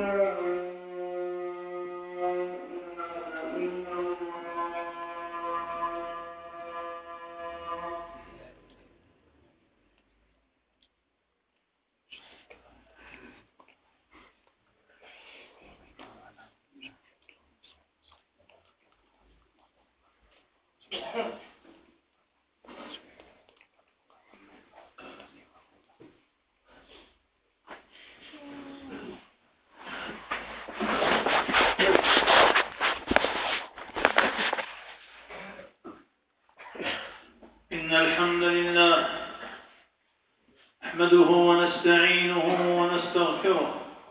إن الحمد لله نحمده ونستعينه ونستغفره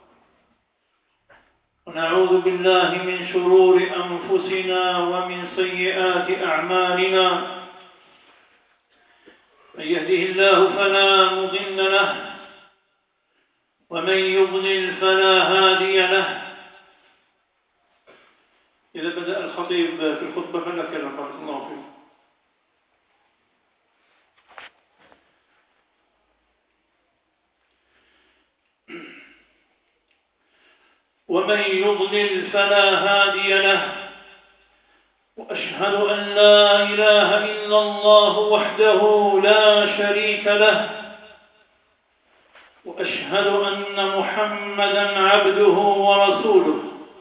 ونعوذ بالله من شرور أنفسنا ومن سيئات أعمالنا. من يهده الله فلا مضل له ومن يضلل فلا هادي له. إذا بدأ الخطيب في الخطبة فليتكلم بارك الله فيكم. ومن يضلل فلا هادي له. وأشهد أن لا إله إلا الله وحده لا شريك له. وأشهد أن محمدًا عبده ورسوله.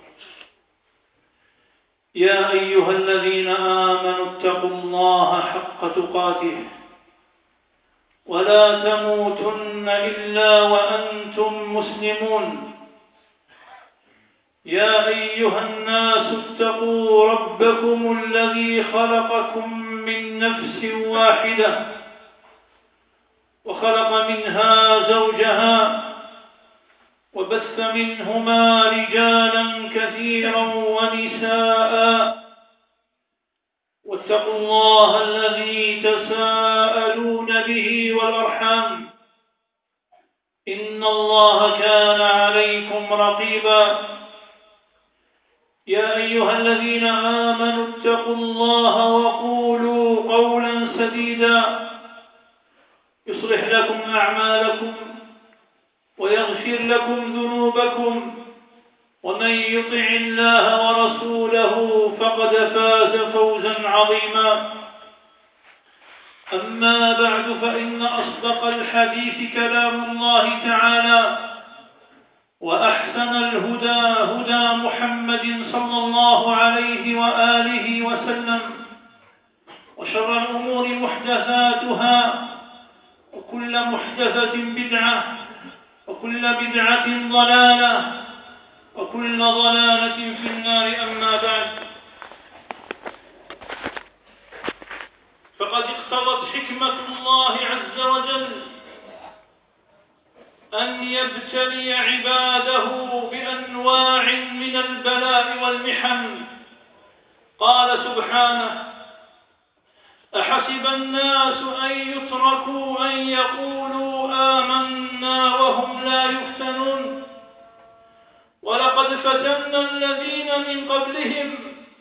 يا أيها الذين آمنوا اتقوا الله حق تقاته ولا تموتن إلا وأنتم مسلمون. يا أيها الناس اتقوا ربكم الذي خلقكم من نفس واحدة وخلق منها زوجها وبث منهما رجالا كثيرا ونساء. واتقوا الله الذي تساءلون به والأرحام إن الله كان عليكم رقيبا. يا أيها الذين آمنوا اتقوا الله وقولوا قولا سديدا يصلح لكم أعمالكم ويغفر لكم ذنوبكم. ومن يطع الله ورسوله فقد فاز فوزا عظيما. أما بعد فإن أصدق الحديث كلام الله تعالى وأحسن الهدى هدى محمد صلى الله عليه وآله وسلم. وشر الأمور محدثاتها وكل محدثة بدعة وكل بدعة ضلالة وكل ضلالة في النار. أما بعد فقد اقتضت حكمة الله عز وجل أن يبتلي عباده بأنواع من البلاء والمحن. قال سبحانه: أحسب الناس أن يتركوا أن يقولوا آمنا وهم لا يفتنون ولقد فتنا الذين من قبلهم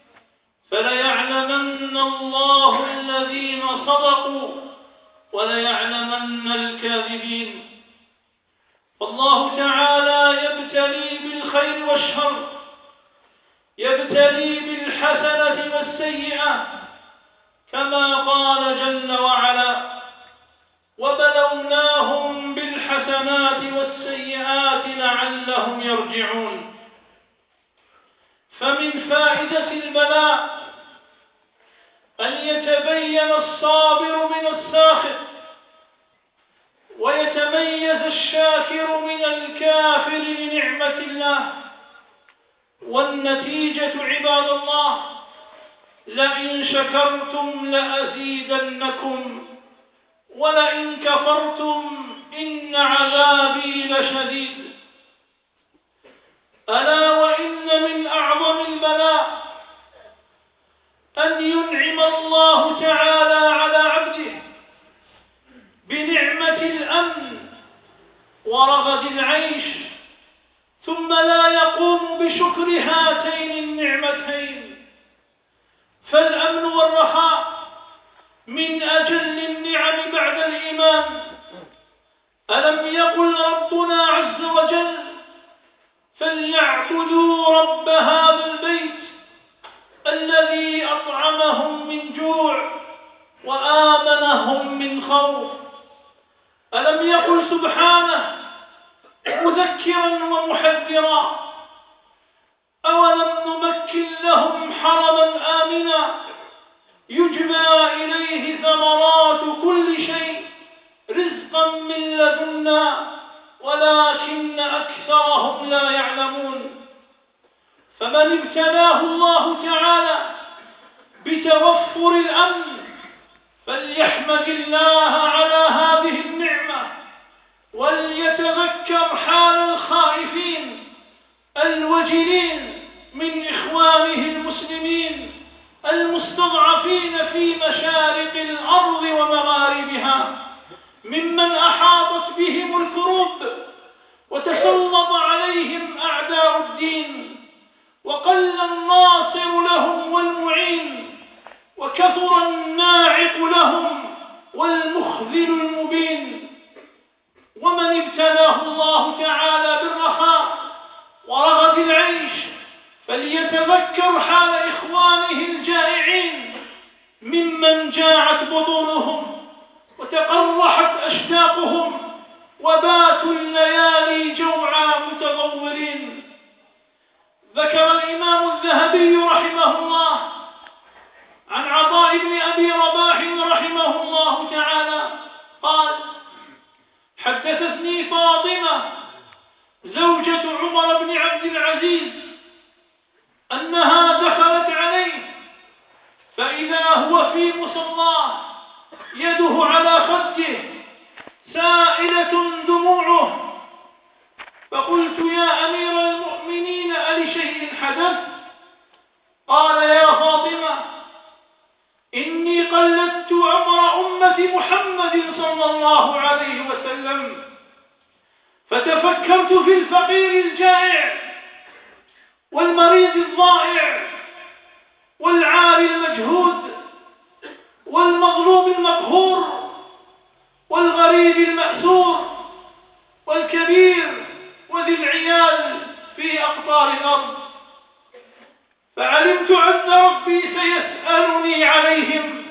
فليعلمن الله الذين صدقوا وليعلمن الكاذبين. الله تعالى يبتلي بالخير والشر، يبتلي بالحسنة والسيئة، كما قال جل وعلا: وبلوناهم بالحسنات والسيئات لعلهم يرجعون. فمن فائدة البلاء أن يتبين الصابر من الساخط ويتميز الشاكر من الكافر لنعمة الله. والنتيجة عباد الله: لئن شكرتم لأزيدنكم ولئن كفرتم إن عذابي لشديد. ألا وإن من أعظم البلاء أن ينعم الله تعالى على عبده بنعمة الأمن ورغد العيش ثم لا يقوم بشكر هاتين النعمتين. فالأمن والرخاء من أجل النعم بعد الإيمان. ألم يقل ربنا عز وجل: فليعبدوا رب هذا البيت الذي أطعمهم من جوع وآمنهم من خوف. ألم يقل سبحانه مذكرا ومحذرا: أولم نمكن لهم حرما آمنا يجبى إليه ثمرات كل شيء رزقا من لدنا ولكن أكثرهم لا يعلمون. فمن ابتلاه الله تعالى بتوفر الأمن فليحمد الله على هذه النعمة، وليتذكر حال الخائفين الوجلين من إخوانه المسلمين المستضعفين في مشارق الأرض ومغاربها، ممن أحاطت بهم الكروب وتسلط عليهم أعداء الدين، وقل الناصر لهم والمعين، وكثر الناعق لهم والمخذل المبين. ومن ابتلاه الله تعالى بالرخاء ورغد العيش فليتذكر حال إخوانه الجائعين ممن جاعت بطونهم وتقرحت أشتاقهم وباتوا الليالي جوعا متضورين. ذكر الإمام الذهبي رحمه الله عن عطاء بن أبي رباح رحمه الله تعالى قال: حدثتني فاطمة زوجة عمر بن عبد العزيز أنها دخلت عليه فإذا هو في مصلاه يده على خده سائلة دموعه، فقلت: يا أمير المؤمنين ألشيء حدث؟ قال: يا فاطمة، إني قلدت أمر أمة محمد صلى الله عليه وسلم، فتفكرت في الفقير الجائع والمريض الضائع والعاري المجهود والمظلوم المقهور والغريب المأسور والكبير وذي العيال في أقطار الأرض، فعلمت أن ربي سيسألني عليهم،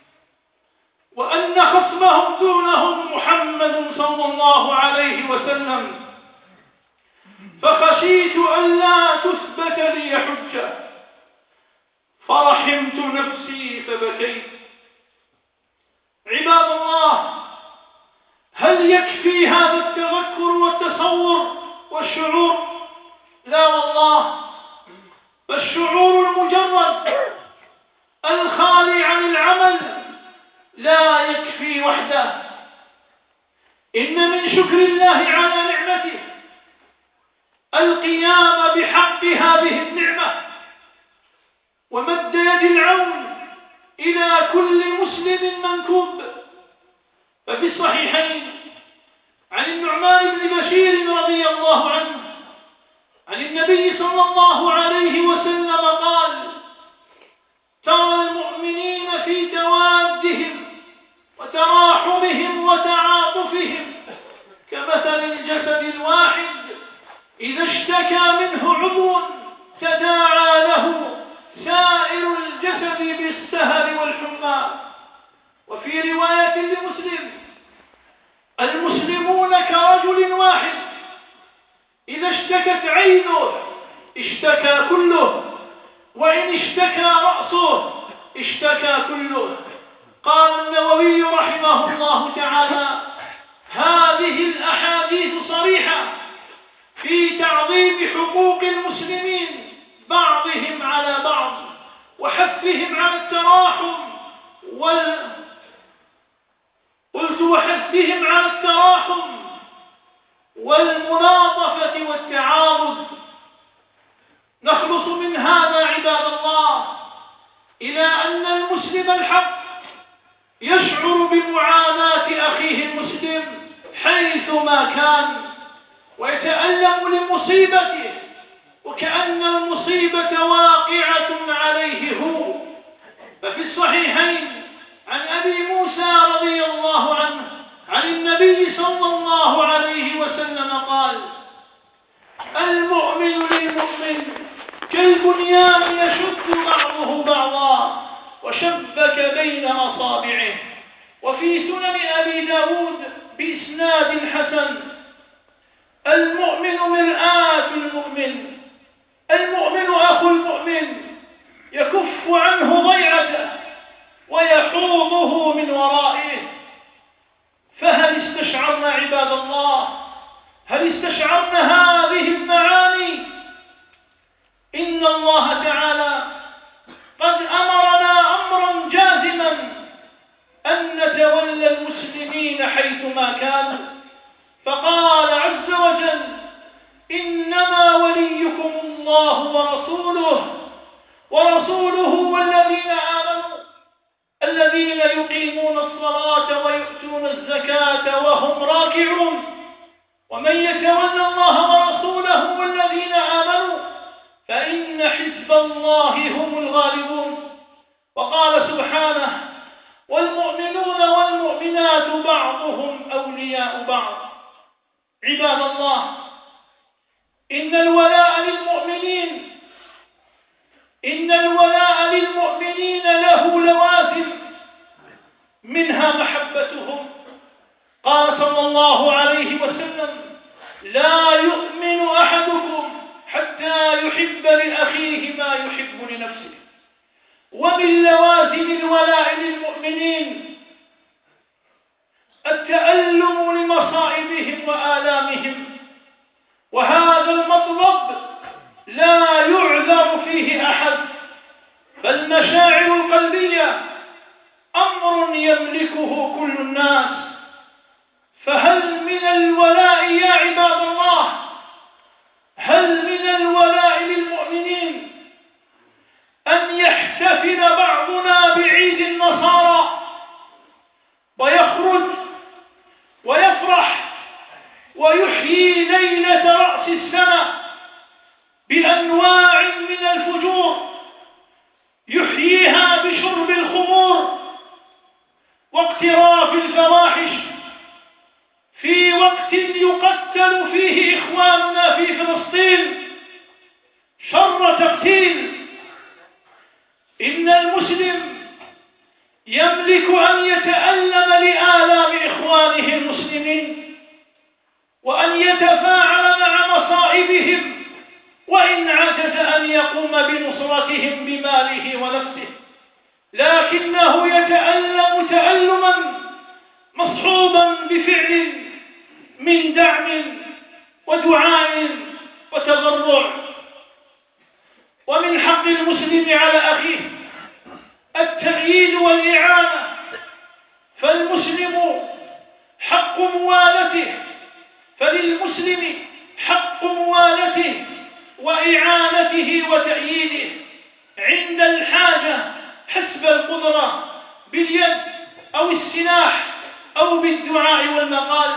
وأن خصمهم دونهم محمد صلى الله عليه وسلم، فخشيت أن لا تثبت لي حجة، فرحمت نفسي فبكيت. عباد الله، هل يكفي هذا التذكر والتصور والشعور؟ لا والله، فالشعور المجرد الخالي عن العمل لا يكفي وحده. إن من شكر الله على نعمته القيام بحق هذه النعمة ومد يد العون إلى كل مسلم منكوب. ففي الصحيحين عن النعمان بن بشير رضي الله عنه عن النبي صلى الله عليه وسلم قال: ترى المؤمنين في توادهم وتراحمهم وتعاطفهم كمثل الجسد الواحد إذا اشتكى منه عضو تداعى له سائر الجسد بالسهر والحمى. وفي رواية لمسلم: المسلمون كرجل واحد إذا اشتكت عينه اشتكى كله، وإن اشتكى رأسه اشتكى كله. قال النووي رحمه الله تعالى: هذه الأحاديث صريحة في تعظيم حقوق المسلمين بعضهم على بعض وحثهم على التراحم وحثهم على التراحم والملاطفة والتعاضد. نخلص من هذا عباد الله إلى أن المسلم الحق يشعر بمعاناة أخيه المسلم حيثما كان، ويتألم لمصيبته وكأن المصيبة واقعة عليه هو. ففي الصحيحين عن أبي موسى رضي الله عنه عن النبي صلى الله عليه وسلم قال: المؤمن كالبنيان يشد بعضه بعضا وشبك بين أصابعه. وفي سنن أبي داود بإسناد حسن: المؤمن مرآة المؤمن، المؤمن أخو المؤمن، يكف عنه ضيعته ويحوضه من ورائه. فهل استشعرنا عباد الله، هل استشعرنا هذه المعاني؟ إن الله تعالى قد أمرنا أمرا جازما أن نتولى المسلمين حيثما كانوا، فقال عز وجل: إنما وليكم الله ورسوله والذين آمنوا الذين يقيمون الصلاة ويؤتون الزكاة وهم راكعون. ومن يتولى الله ورسوله والذين آمنوا فإن حزب الله هم الغالبون. وقال سبحانه: والمؤمنون والمؤمنات بعضهم أولياء بعض. عباد الله، إن الولاء للمؤمنين له لوازم، منها محبتهم. قال صلى الله عليه وسلم: لا يؤمن أحدكم حتى يحب لأخيه ما يحب لنفسه. ومن لوازم الولاء للمؤمنين التألم لمصائبهم وآلامهم، وهذا المطلب لا يعذر فيه أحد، فالمشاعر القلبية أمر يملكه كل الناس. فهل من الولاء يا عباد الله، هل من الولاء للمؤمنين أن يحتفل بعضنا بعيد النصارى ويخرج ويفرح ويحيي ليلة رأس السنة بأنواع من الفجور، يحييها بشرب الخمور واقتراف الفواحش، في وقت يقتل فيه إخواننا في فلسطين شر تقتيل؟ إن المسلم يملك أن يتألم لآلام إخوانه المسلمين وأن يتفاعل مع مصائبهم، وإن عجز أن يقوم بنصرتهم بماله ونفسه، لكنه يتألم تألما مصحوبا بفعل من دعم ودعاء وتضرع. ومن حق المسلم على أخيه التأييد والإعانة، فالمسلم حق موالته، فللمسلم حق موالته وإعانته وتأييده عند الحاجة حسب القدرة، باليد أو السلاح أو بالدعاء والمقال.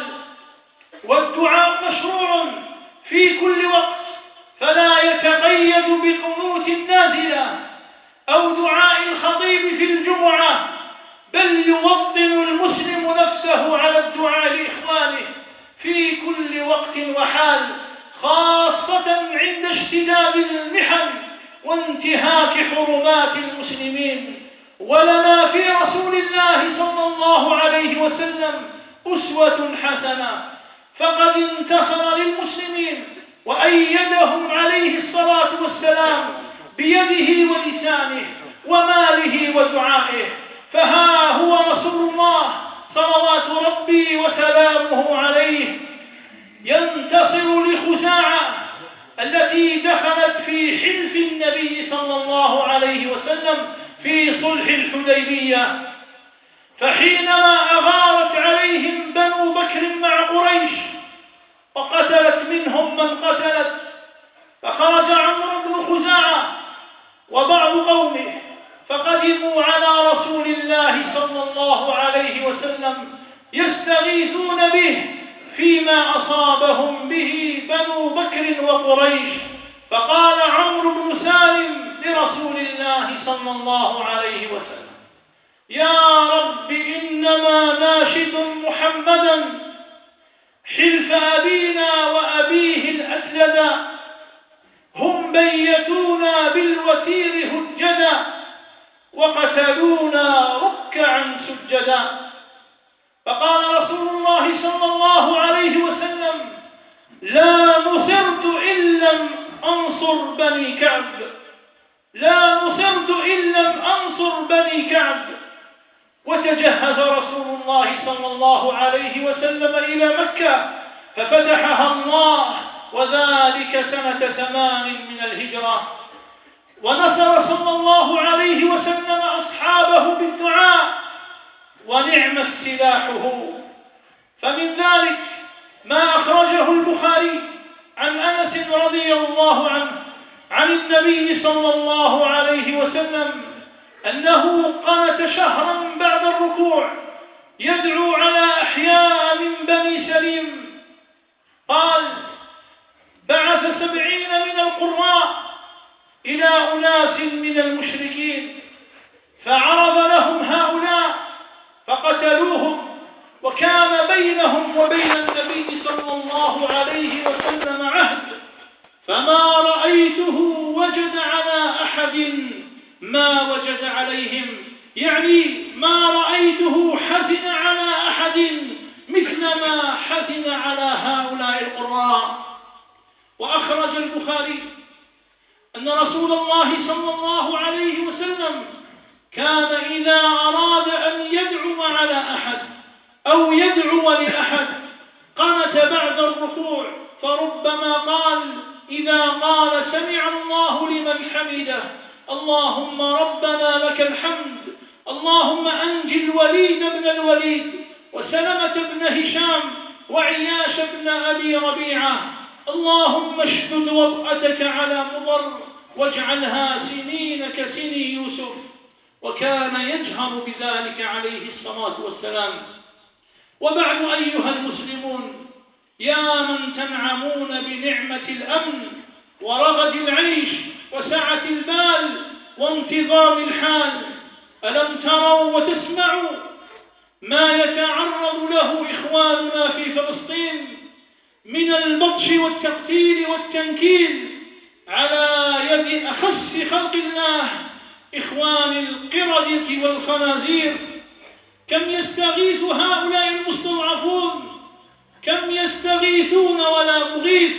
والدعاء مشروع في كل وقت، فلا يتقيد بقنوت النازلة أو دعاء الخطيب في الجمعة، بل يوطن المسلم نفسه على الدعاء لإخوانه في كل وقت وحال، خاصة عند اشتداد المحن وانتهاك حرمات المسلمين. ولنا في رسول الله صلى الله عليه وسلم أسوة حسنة، فقد انتصر للمسلمين وأيدهم عليه الصلاة والسلام بيده ولسانه وماله ودعائه. فها هو رسول الله صلوات ربي وسلامه عليه ينتصر لخزاعة التي دخلت في حلف النبي صلى الله عليه وسلم في صلح الحديبية. فحينما أغارت عليهم بنو بكر مع قريش وقتلت منهم من قتلت، فخرج عمرو بن خزاعة وبعض قومه فقدموا على رسول الله صلى الله عليه وسلم يستغيثون به فيما أصابهم به بنو بكر وقريش. فقال عمرو بن سالم لرسول الله صلى الله عليه وسلم: يا رب، إنما ناشد محمدا حلف أبينا وأبيه الأسلدا، هم بيتونا بالوتير هجدا وقتلونا ركعا سجدا. فقال رسول الله صلى الله عليه وسلم: لا نصرت إن لم أنصر بني كعب، لا نصرت إن لم أنصر بني كعب. وتجهز رسول الله صلى الله عليه وسلم إلى مكة ففتحها الله، وذلك سنة 8 من الهجرة. ونصر صلى الله عليه وسلم أصحابه بالدعاء، ونعم السلاحه. فمن ذلك ما أخرجه البخاري عن أنس رضي الله عنه عن النبي صلى الله عليه وسلم أنه قنت شهرا بعد الركوع يدعو على أحياء من بني سليم. قال: بعث 70 من القراء إلى أناس من المشركين فعرض لهم هؤلاء فقتلوهم، وكان بينهم وبين النبي صلى الله عليه وسلم عهد، فما رأيته وجد على أحد ما وجد عليهم، يعني ما رأيته حزن على أحد مثل ما حزن على هؤلاء القراء. وأخرج البخاري أن رسول الله صلى الله عليه وسلم كان إذا أراد أن يدعو على أحد أو يدعو لأحد قنت بعد الركوع، فربما قال إذا قال: سمع الله لمن حمده، اللهم ربنا لك الحمد، اللهم أنجِ الوليد بن الوليد وسلمة بن هشام وعياش بن أبي ربيعة، اللهم اشدد وطأتك على مضر واجعلها سنين كسني يوسف. وكان يجهر بذلك عليه الصلاة والسلام. وبعد أيها المسلمون، يا من تنعمون بنعمة الأمن ورغد العيش وسعة البال وانتظام الحال، ألم تروا وتسمعوا ما يتعرض له إخواننا في فلسطين من البطش والتقتيل والتنكيل على يد أخس خلق الله، إخوان القردة والخنازير؟ كم يستغيث هؤلاء المستضعفون، كم يستغيثون ولا مغيث،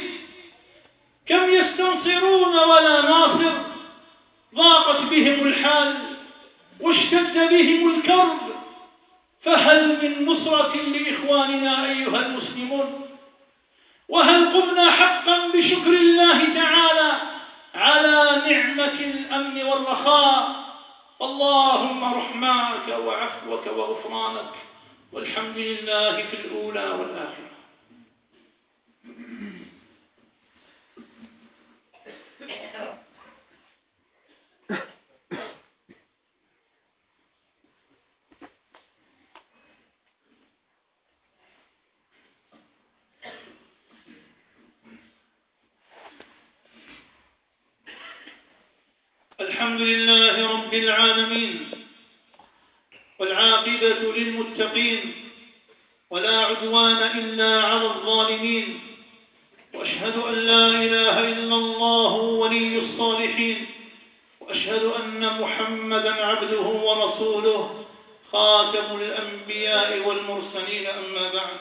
كم يستنصرون ولا ناصر. ضاقت بهم الحال واشتد بهم الكرب، فهل من نصرة لإخواننا أيها المسلمون؟ وهل قمنا حقا بشكر الله تعالى على نعمة الأمن والرخاء؟ اللهم رحماك وعفوك وغفرانك، والحمد لله في الأولى والآخرة. الحمد لله رب العالمين، والعاقبة للمتقين، ولا عدوان إلا على الظالمين، وأشهد أن لا إله إلا الله ولي الصالحين، وأشهد أن محمدا عبده ورسوله خاتم الأنبياء والمرسلين، أما بعد.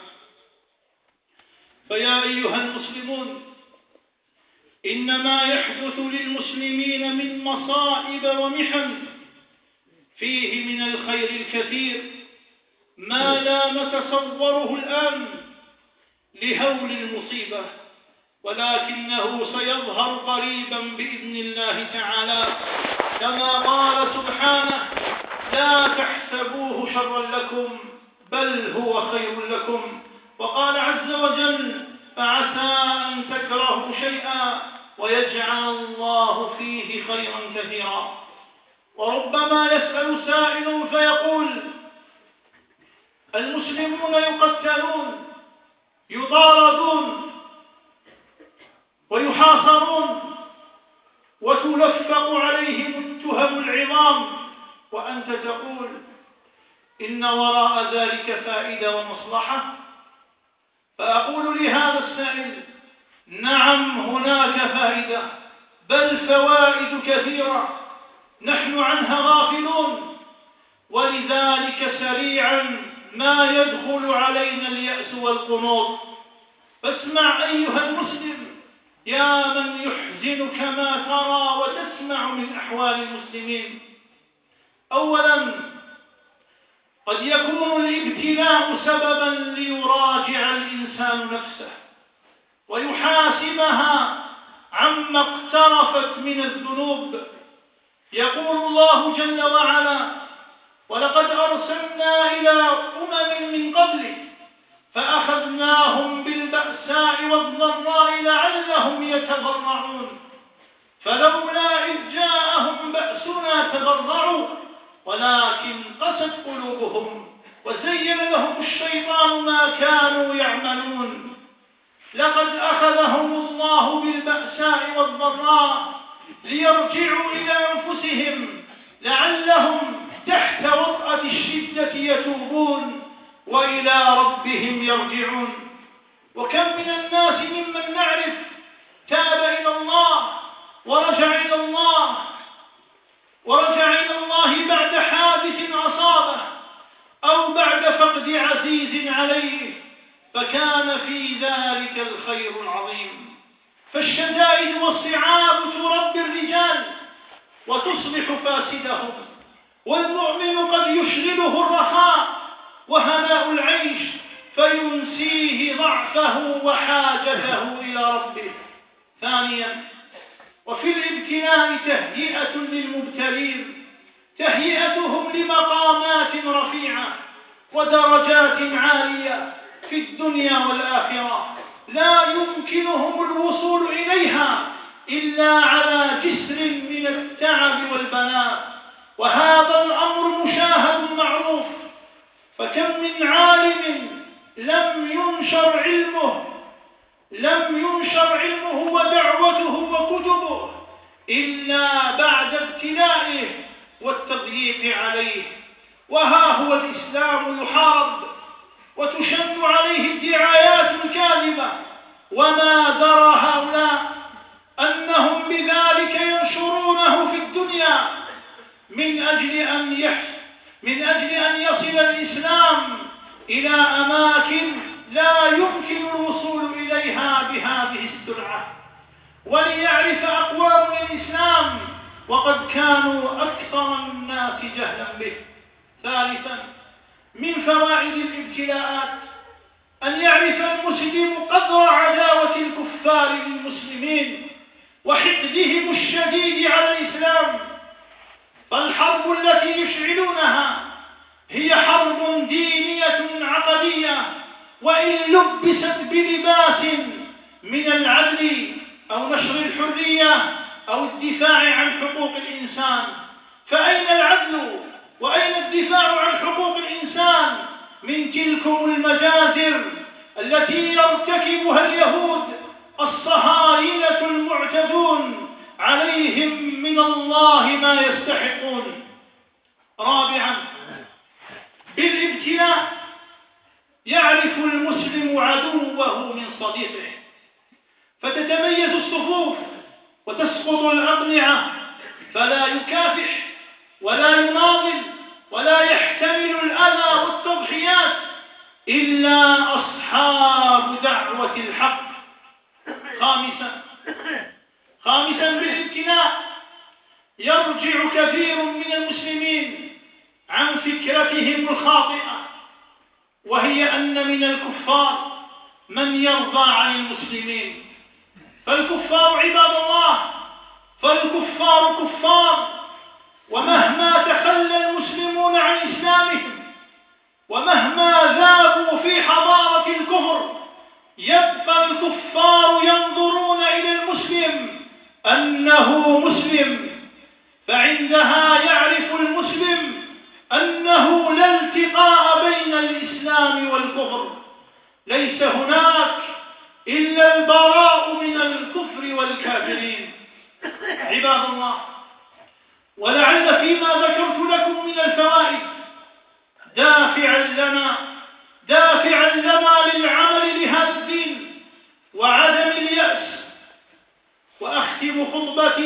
فيا أيها المسلمون، إن ما يحدث للمسلمين من مصائب ومحن فيه من الخير الكثير ما لا نتصوره الآن لهول المصيبة، ولكنه سيظهر قريبا بإذن الله تعالى، كما قال سبحانه: لا تحسبوه شرا لكم بل هو خير لكم. وقال عز وجل: فعسى أن تكرهوا شيئا ويجعل الله فيه خيرا كثيرا. وربما يسأل سائل فيقول: المسلمون يقتلون، يطاردون، ويحاصرون، وتلفق عليهم التهم العظام، وأنت تقول إن وراء ذلك فائدة ومصلحة؟ فأقول لهذا السائل: نعم، هناك فائدة، بل فوائد كثيرة نحن عنها غافلون، ولذلك سريعا ما يدخل علينا اليأس والقنوط. فاسمع أيها المسلم يا من يحزنك ما ترى وتسمع من أحوال المسلمين. أولا، قد يكون الابتلاء سببا ليراجع الإنسان نفسه ويحاسبها عما اقترفت من الذنوب. يقول الله جل وعلا: ولقد أرسلنا إلى من قبلك فأخذناهم بالبأساء والضراء لعلهم يتضرعون فلولا إذ جاءهم بأسنا تضرعوا ولكن قست قلوبهم وزين لهم الشيطان ما كانوا يعملون. لقد أخذهم الله بالبأساء والضراء ليرجعوا إلى أنفسهم لعلهم تحت وطأة الشدة يتوبون وإلى ربهم يرجعون. وكم من الناس ممن نعرف تاب إلى الله ورجع إلى الله بعد حادث أصابه أو بعد فقد عزيز عليه، فكان في ذلك الخير العظيم. فالشدائد والصعاب تربي الرجال وتصلح فاسدهم، والمؤمن قد يشغله الرخاء وهناء العيش فينسيه ضعفه وحاجته إلى ربه. ثانيا، وفي الابتلاء تهيئة للمبتلين، تهيئتهم لمقامات رفيعة ودرجات عالية في الدنيا والآخرة لا يمكنهم الوصول إليها إلا على جسر من التعب والبلاء، وهذا الأمر مشاهد معروف. فكم من عالم لم ينشر علمه ودعوته وكتبه إلا بعد ابتلائه والتضييق عليه، وها هو الإسلام يحارب وتشن عليه الدعايات الكاذبة، وما درى هؤلاء أنهم بذلك ينشرونه في الدنيا من أجل أن يصل الإسلام إلى أماكن لا يمكن الوصول إليها بهذه السرعة، وليعرف أقوام الإسلام وقد كانوا أكثر الناس جهلا به. ثالثا، من فوائد الابتلاءات أن يعرف المسلم قدر عداوة الكفار للمسلمين وحقدهم الشديد على الإسلام. فالحرب التي يشعلونها هي حرب دينية عقدية، وإن لبست بلباس من العدل أو نشر الحرية أو الدفاع عن حقوق الإنسان. فأين العدل وأين الدفاع عن حقوق الإنسان من تلكم المجازر التي يرتكبها اليهود الصهاينة المعتدون عليهم من الله ما يستحقون؟ رابعا، بالابتلاء يعرف المسلم عدوه من صديقه، فتتميز الصفوف وتسقط الأقنعة، فلا يكافح ولا يناضل ولا يحتمل الأذى والتضحيات إلا أصحاب دعوة الحق. خامسا، بالابتلاء يرجع كثير من المسلمين عن فكرتهم الخاطئة، وهي أن من الكفار من يرضى عن المسلمين. فالكفار عباد الله، فالكفار كفار، ومهما تخلى المسلمون عن إسلامهم ومهما ذابوا في حضارة الكفر يبقى الكفار ينظرون إلى المسلم أنه مسلم، فعندها يعرف المسلم أنه لا التقاء بين الإسلام والكفر، ليس هناك إلا البراء من الكفر والكافرين. عباد الله، ولعل فيما ذكرت لكم من الفوائد دافعا لنا للعمل لهذا الدين وعدم اليأس. وأخيرا أختم خطبتي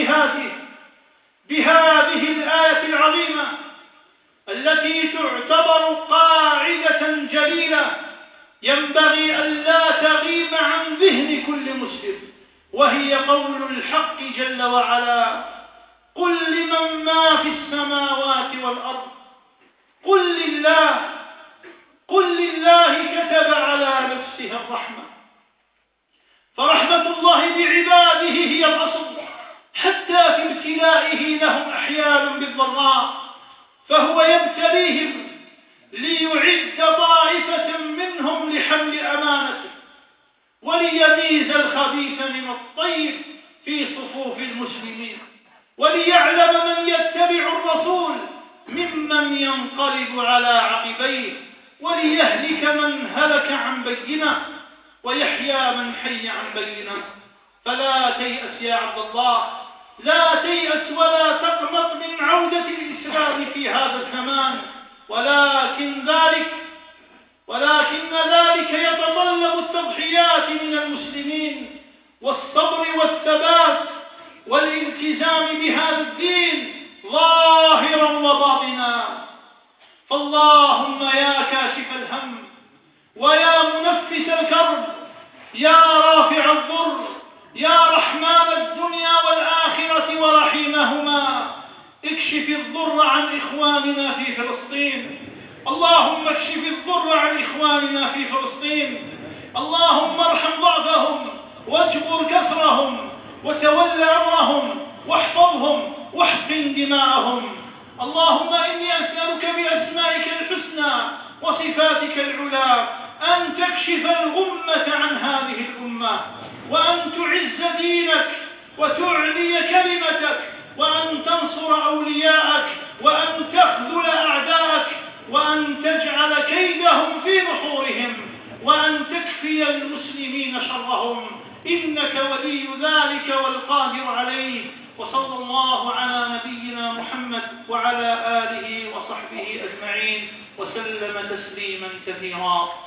بهذه الآية العظيمة التي تعتبر قاعدة جليلة ينبغي ألا تغيب عن ذهن كل مسلم، وهي قول الحق جل وعلا: قل لمن ما في السماوات والأرض قل لله كتب على نفسه الرحمة. فرحمة الله بعباده هي الأصل، حتى في ابتلائه لهم أحيانا بالضراء، فهو يبتليهم ليعد طائفة منهم لحمل أمانته، وليميز الخبيث من الطيب في صفوف المسلمين، وليعلم من يتبع الرسول ممن ينقلب على عقبيه، وليهلك من هلك عن بينه ويحيى من حي عن بينه. فلا تيأس يا عبد الله، لا تيأس ولا تقنط من عودة الإسلام في هذا الزمان، ولكن ذلك يتطلب التضحيات من المسلمين والصبر والثبات والالتزام بهذا الدين ظاهرا وباطنا. فاللهم يا كاشف الهم ويا منفس الكرب يا رافع الضر يا رحمن الدنيا والآخرة ورحيمهما، اكشف الضر عن إخواننا في فلسطين. اللهم اكشف الضر عن إخواننا في فلسطين. اللهم ارحم ضعفهم واجبر كسرهم وتول أمرهم واحفظهم واحقن دماءهم. اللهم إني أسألك بأسمائك الحسنى وصفاتك العلى أن تكشف الغمة عن هذه الأمة، وأن تعز دينك وتعلي كلمتك، وأن تنصر أولياءك، وأن تخذل أعداءك، وأن تجعل كيدهم في نحورهم، وأن تكفي المسلمين شرهم، إنك ولي ذلك والقادر عليه. وصلى الله على نبينا محمد وعلى آله وصحبه أجمعين وسلم تسليما كثيرا.